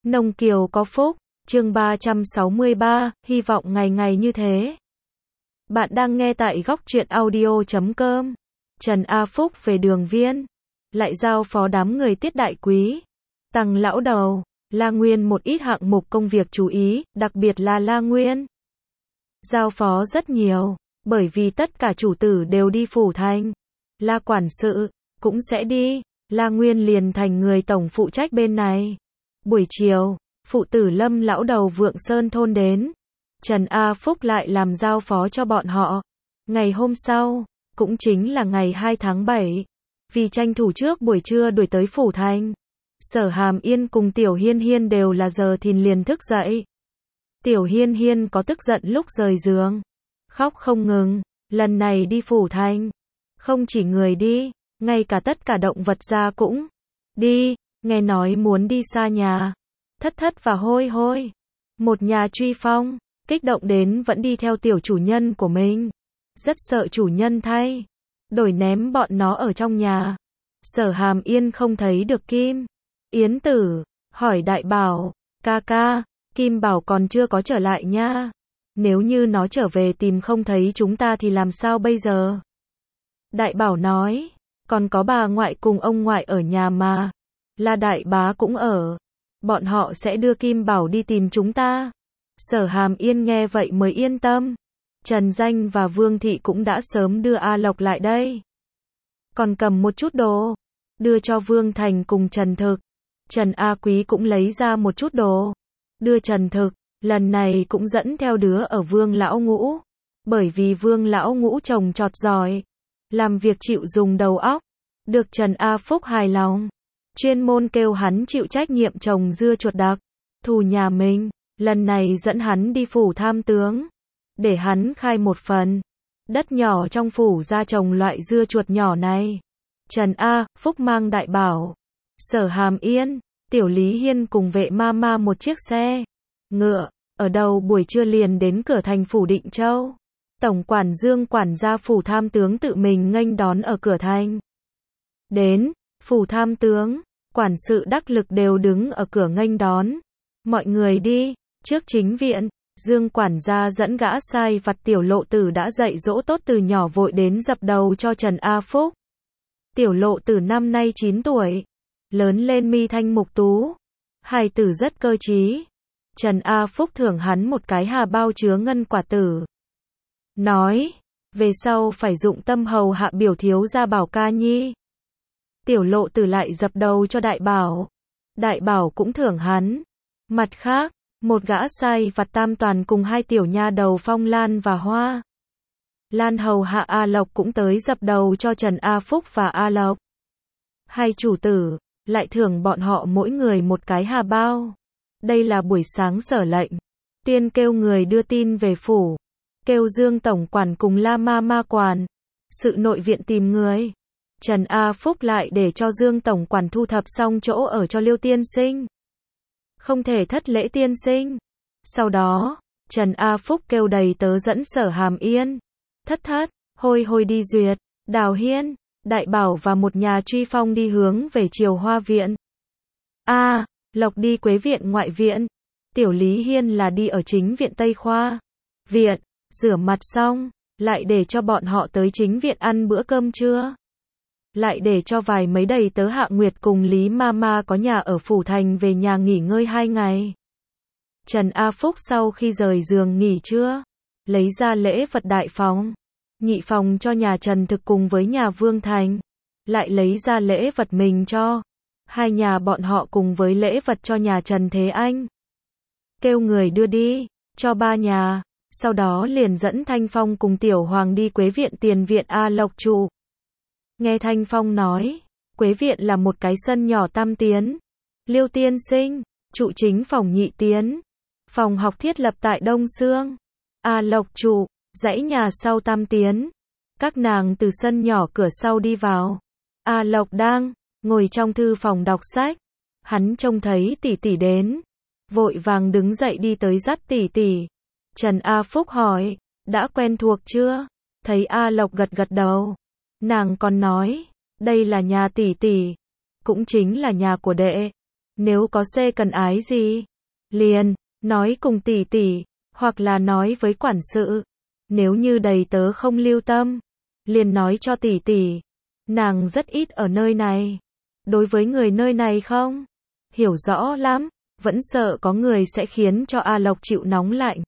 Nông Kiều có phúc, chương 363, hy vọng ngày ngày như thế. Bạn đang nghe tại góc truyện audio.com. Trần A Phúc về Đường Viên, lại giao phó đám người Tiết Đại Quý, Tăng Lão Đầu, La Nguyên một ít hạng mục công việc chú ý, đặc biệt là La Nguyên. Giao phó rất nhiều, bởi vì tất cả chủ tử đều đi phủ thành. La quản sự cũng sẽ đi, La Nguyên liền thành người tổng phụ trách bên này. Buổi chiều, phụ tử Lâm Lão Đầu Vượng Sơn thôn đến, Trần A Phúc lại làm giao phó cho bọn họ. Ngày hôm sau, cũng chính là ngày 2 tháng 7, vì tranh thủ trước buổi trưa đuổi tới phủ thành, Sở Hàm Yên cùng Tiểu Hiên Hiên đều là giờ thìn liền thức dậy. Tiểu Hiên Hiên có tức giận lúc rời giường, khóc không ngừng. Lần này đi phủ thành, không chỉ người đi, ngay cả tất cả động vật ra cũng đi. Nghe nói muốn đi xa nhà, Thất Thất và Hôi Hôi, một nhà truy phong, kích động đến vẫn đi theo tiểu chủ nhân của mình, rất sợ chủ nhân thay đổi ném bọn nó ở trong nhà. Sở Hàm Yên không thấy được Kim Yến Tử, hỏi Đại Bảo, ca ca, Kim Bảo còn chưa có trở lại nha, nếu như nó trở về tìm không thấy chúng ta thì làm sao bây giờ? Đại Bảo nói, còn có bà ngoại cùng ông ngoại ở nhà mà, là Đại Bá cũng ở, bọn họ sẽ đưa Kim Bảo đi tìm chúng ta. Sở Hàm Yên nghe vậy mới yên tâm. Trần Danh và Vương Thị cũng đã sớm đưa A Lộc lại đây, còn cầm một chút đồ, đưa cho Vương Thành cùng Trần Thực. Trần A Quý cũng lấy ra một chút đồ, đưa Trần Thực, lần này cũng dẫn theo đứa ở Vương Lão Ngũ, bởi vì Vương Lão Ngũ trồng trọt giỏi, làm việc chịu dùng đầu óc, được Trần A Phúc hài lòng, chuyên môn kêu hắn chịu trách nhiệm trồng dưa chuột đặc thù nhà mình. Lần này dẫn hắn đi phủ tham tướng, để hắn khai một phần đất nhỏ trong phủ ra trồng loại dưa chuột nhỏ này. Trần A Phúc mang Đại Bảo, Sở Hàm Yên, Tiểu Lý Hiên cùng Vệ Mama một chiếc xe ngựa, ở đầu buổi trưa liền đến cửa thành phủ Định Châu. Tổng quản Dương quản gia phủ tham tướng tự mình nghênh đón ở cửa thành. Đến phủ tham tướng, quản sự đắc lực đều đứng ở cửa nghênh đón. Mọi người đi trước chính viện. Dương quản gia dẫn gã sai vặt Tiểu Lộ Tử đã dạy dỗ tốt từ nhỏ vội đến dập đầu cho Trần A Phúc. Tiểu Lộ Tử năm nay 9 tuổi, lớn lên mi thanh mục tú, hài tử rất cơ trí. Trần A Phúc thưởng hắn một cái hà bao chứa ngân quả tử, nói, về sau phải dụng tâm hầu hạ biểu thiếu gia Bảo ca nhi. Tiểu Lộ Tử lại dập đầu cho Đại Bảo, Đại Bảo cũng thưởng hắn. Mặt khác, một gã sai vặt Tam Toàn cùng hai tiểu nha đầu Phong Lan và Hoa Lan hầu hạ A Lộc cũng tới dập đầu cho Trần A Phúc và A Lộc. Hai chủ tử lại thưởng bọn họ mỗi người một cái hà bao. Đây là buổi sáng Sở lệnh tiên kêu người đưa tin về phủ, kêu Dương tổng quản cùng La Ma quản sự nội viện tìm người. Trần A Phúc lại để cho Dương tổng quản thu thập xong chỗ ở cho Liêu tiên sinh, không thể thất lễ tiên sinh. Sau đó, Trần A Phúc kêu đầy tớ dẫn Sở Hàm Yên, Thất Thất, Hôi Hôi đi duyệt, Đào Hiên, Đại Bảo và một nhà truy phong đi hướng về Triều Hoa viện. A Lộc đi Quế viện ngoại viện, Tiểu Lý Hiên là đi ở chính viện Tây Khoa viện. Rửa mặt xong, lại để cho bọn họ tới chính viện ăn bữa cơm trưa, lại để cho vài mấy đầy tớ Hạ Nguyệt cùng Lý Mama có nhà ở phủ thành về nhà nghỉ ngơi 2 ngày. Trần A Phúc sau khi rời giường nghỉ trưa, lấy ra lễ vật đại phòng, nhị phòng cho nhà Trần Thực cùng với nhà Vương Thành, lại lấy ra lễ vật mình cho hai nhà bọn họ cùng với lễ vật cho nhà Trần Thế Anh. Kêu người đưa đi cho 3 nhà, sau đó liền dẫn Thanh Phong cùng Tiểu Hoàng đi Quế viện tiền viện A Lộc trụ. Nghe Thanh Phong nói, Quế viện là một cái sân nhỏ tam tiến. Liêu tiên sinh trụ chính phòng nhị tiến, phòng học thiết lập tại Đông Sương. A Lộc trụ dãy nhà sau tam tiến. Các nàng từ sân nhỏ cửa sau đi vào. A Lộc đang ngồi trong thư phòng đọc sách, hắn trông thấy tỷ tỷ đến, vội vàng đứng dậy đi tới dắt tỷ tỷ. Trần A Phúc hỏi, đã quen thuộc chưa? Thấy A Lộc gật gật đầu, nàng còn nói, đây là nhà tỷ tỷ, cũng chính là nhà của đệ. Nếu có C cần ái gì, liền nói cùng tỷ tỷ, hoặc là nói với quản sự. Nếu như đầy tớ không lưu tâm, liền nói cho tỷ tỷ. Nàng rất ít ở nơi này. Đối với người nơi này không hiểu rõ lắm, vẫn sợ có người sẽ khiến cho A Lộc chịu nóng lạnh.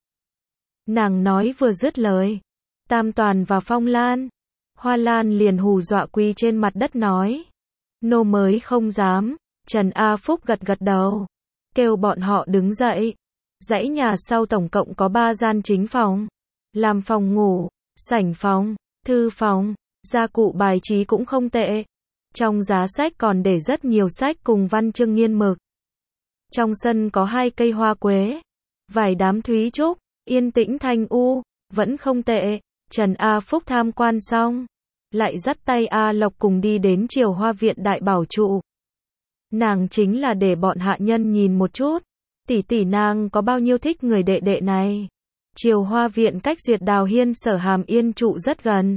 Nàng nói vừa dứt lời, Tam Toàn và Phong Lan, Hoa Lan liền hù dọa quỳ trên mặt đất nói. Nô mới không dám. Trần A Phúc gật gật đầu, kêu bọn họ đứng dậy. Dãy nhà sau tổng cộng có 3 gian chính phòng, làm phòng ngủ, sảnh phòng, thư phòng, gia cụ bài trí cũng không tệ. Trong giá sách còn để rất nhiều sách cùng văn chương nghiên mực. Trong sân có 2 cây hoa quế, vài đám thúy trúc, yên tĩnh thanh u, vẫn không tệ. Trần A Phúc tham quan xong, lại dắt tay A Lộc cùng đi đến Triều Hoa Viện Đại Bảo trụ. Nàng chính là để bọn hạ nhân nhìn một chút, tỷ tỷ nàng có bao nhiêu thích người đệ đệ này. Triều Hoa Viện cách Duyệt Đào Hiên Sở Hàm Yên trụ rất gần.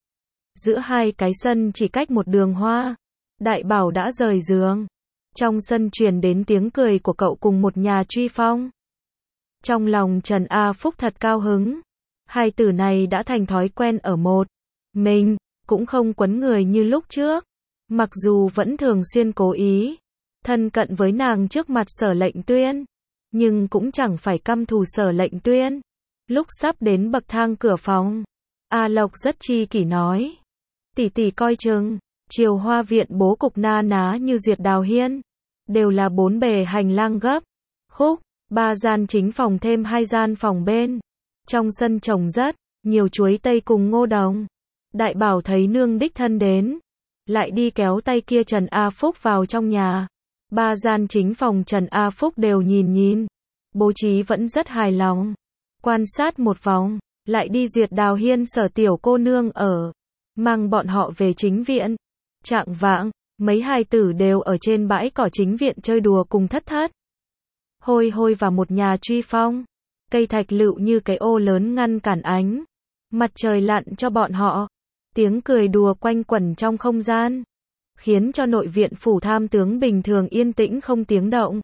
Giữa 2 cái sân chỉ cách một đường hoa. Đại Bảo đã rời giường. Trong sân truyền đến tiếng cười của cậu cùng một nhà truy phong. Trong lòng Trần A Phúc thật cao hứng. Hai tử này đã thành thói quen ở một mình, cũng không quấn người như lúc trước. Mặc dù vẫn thường xuyên cố ý thân cận với nàng trước mặt Sở Lệnh Tuyên, nhưng cũng chẳng phải căm thù Sở Lệnh Tuyên. Lúc sắp đến bậc thang cửa phòng, A Lộc rất chi kỷ nói. Tỷ tỷ coi chừng, Triều Hoa Viện bố cục na ná như Duyệt Đào Hiên, đều là 4 bề hành lang gấp khúc, 3 gian chính phòng thêm 2 gian phòng bên. Trong sân trồng rất nhiều chuối tây cùng ngô đồng. Đại Bảo thấy nương đích thân đến, lại đi kéo tay kia Trần A Phúc vào trong nhà. 3 gian chính phòng Trần A Phúc đều nhìn, bố trí vẫn rất hài lòng. Quan sát một vòng, lại đi Duyệt Đào Hiên Sở tiểu cô nương ở, mang bọn họ về chính viện. Chạng vạng, mấy hài tử đều ở trên bãi cỏ chính viện chơi đùa cùng thất thất. Hôi hôi và một nhà truy phong, cây thạch lựu như cái ô lớn ngăn cản ánh mặt trời lặn cho bọn họ. Tiếng cười đùa quanh quẩn trong không gian, khiến cho nội viện phủ tham tướng bình thường yên tĩnh không tiếng động.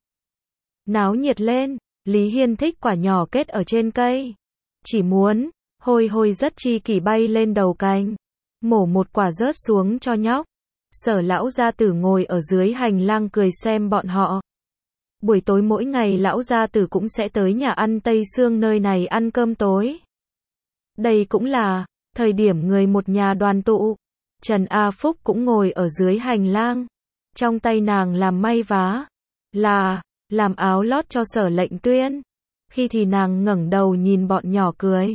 Náo nhiệt lên, Lý Hiên thích quả nhỏ kết ở trên cây. Chỉ muốn, hôi hôi rất chi kỷ bay lên đầu cành, mổ một quả rớt xuống cho nhóc. Sở lão gia tử ngồi ở dưới hành lang cười xem bọn họ. Buổi tối mỗi ngày lão gia tử cũng sẽ tới nhà ăn Tây Sương nơi này ăn cơm tối. Đây cũng là thời điểm người một nhà đoàn tụ. Trần A Phúc cũng ngồi ở dưới hành lang. Trong tay nàng làm may vá, là làm áo lót cho Sở Lệnh Tuyên. Khi thì nàng ngẩng đầu nhìn bọn nhỏ cười,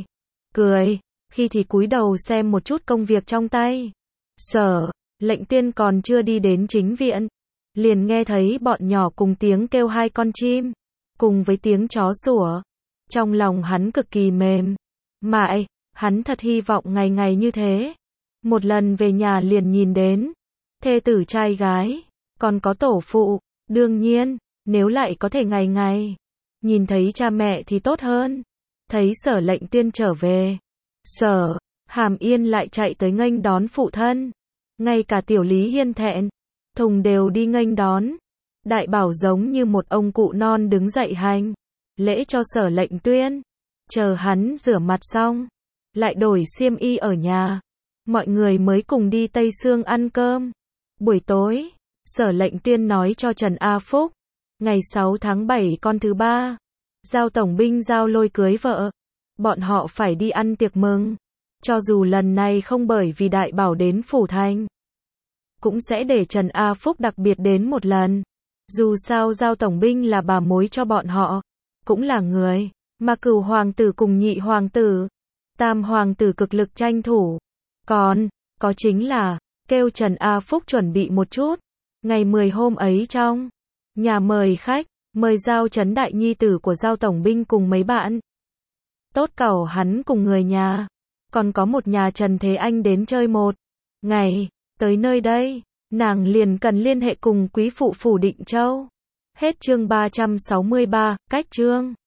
khi thì cúi đầu xem một chút công việc trong tay. Sở Lệnh Tuyên còn chưa đi đến chính viện, liền nghe thấy bọn nhỏ cùng tiếng kêu 2 con chim, cùng với tiếng chó sủa. Trong lòng hắn cực kỳ mềm mại, hắn thật hy vọng ngày ngày như thế. Một lần về nhà liền nhìn đến thê tử trai gái, còn có tổ phụ. Đương nhiên, nếu lại có thể ngày ngày nhìn thấy cha mẹ thì tốt hơn. Thấy Sở Lệnh Tuyên trở về, Sở Hàm Yên lại chạy tới nghênh đón phụ thân. Ngay cả tiểu Lý Hiên thẹn thùng đều đi nghênh đón. Đại Bảo giống như một ông cụ non đứng dậy hành lễ cho Sở Lệnh Tuyên. Chờ hắn rửa mặt xong, lại đổi xiêm y ở nhà. Mọi người mới cùng đi Tây Sương ăn cơm. Buổi tối, Sở Lệnh Tuyên nói cho Trần A Phúc, ngày 6 tháng 7 con thứ 3, Giao tổng binh Giao Lôi cưới vợ. Bọn họ phải đi ăn tiệc mừng. Cho dù lần này không bởi vì Đại Bảo đến phủ thành, cũng sẽ để Trần A Phúc đặc biệt đến một lần. Dù sao Giao tổng binh là bà mối cho bọn họ, cũng là người mà Cửu hoàng tử cùng Nhị hoàng tử, Tam hoàng tử cực lực tranh thủ. Còn có chính là kêu Trần A Phúc chuẩn bị một chút. Ngày 10 hôm ấy trong nhà mời khách, mời Giao Trấn đại nhi tử của Giao tổng binh cùng mấy bạn tốt cẩu hắn cùng người nhà. Còn có một nhà Trần Thế Anh đến chơi một ngày. Tới nơi đây, nàng liền cần liên hệ cùng quý phụ phủ Định Châu. Hết chương 363, cách chương.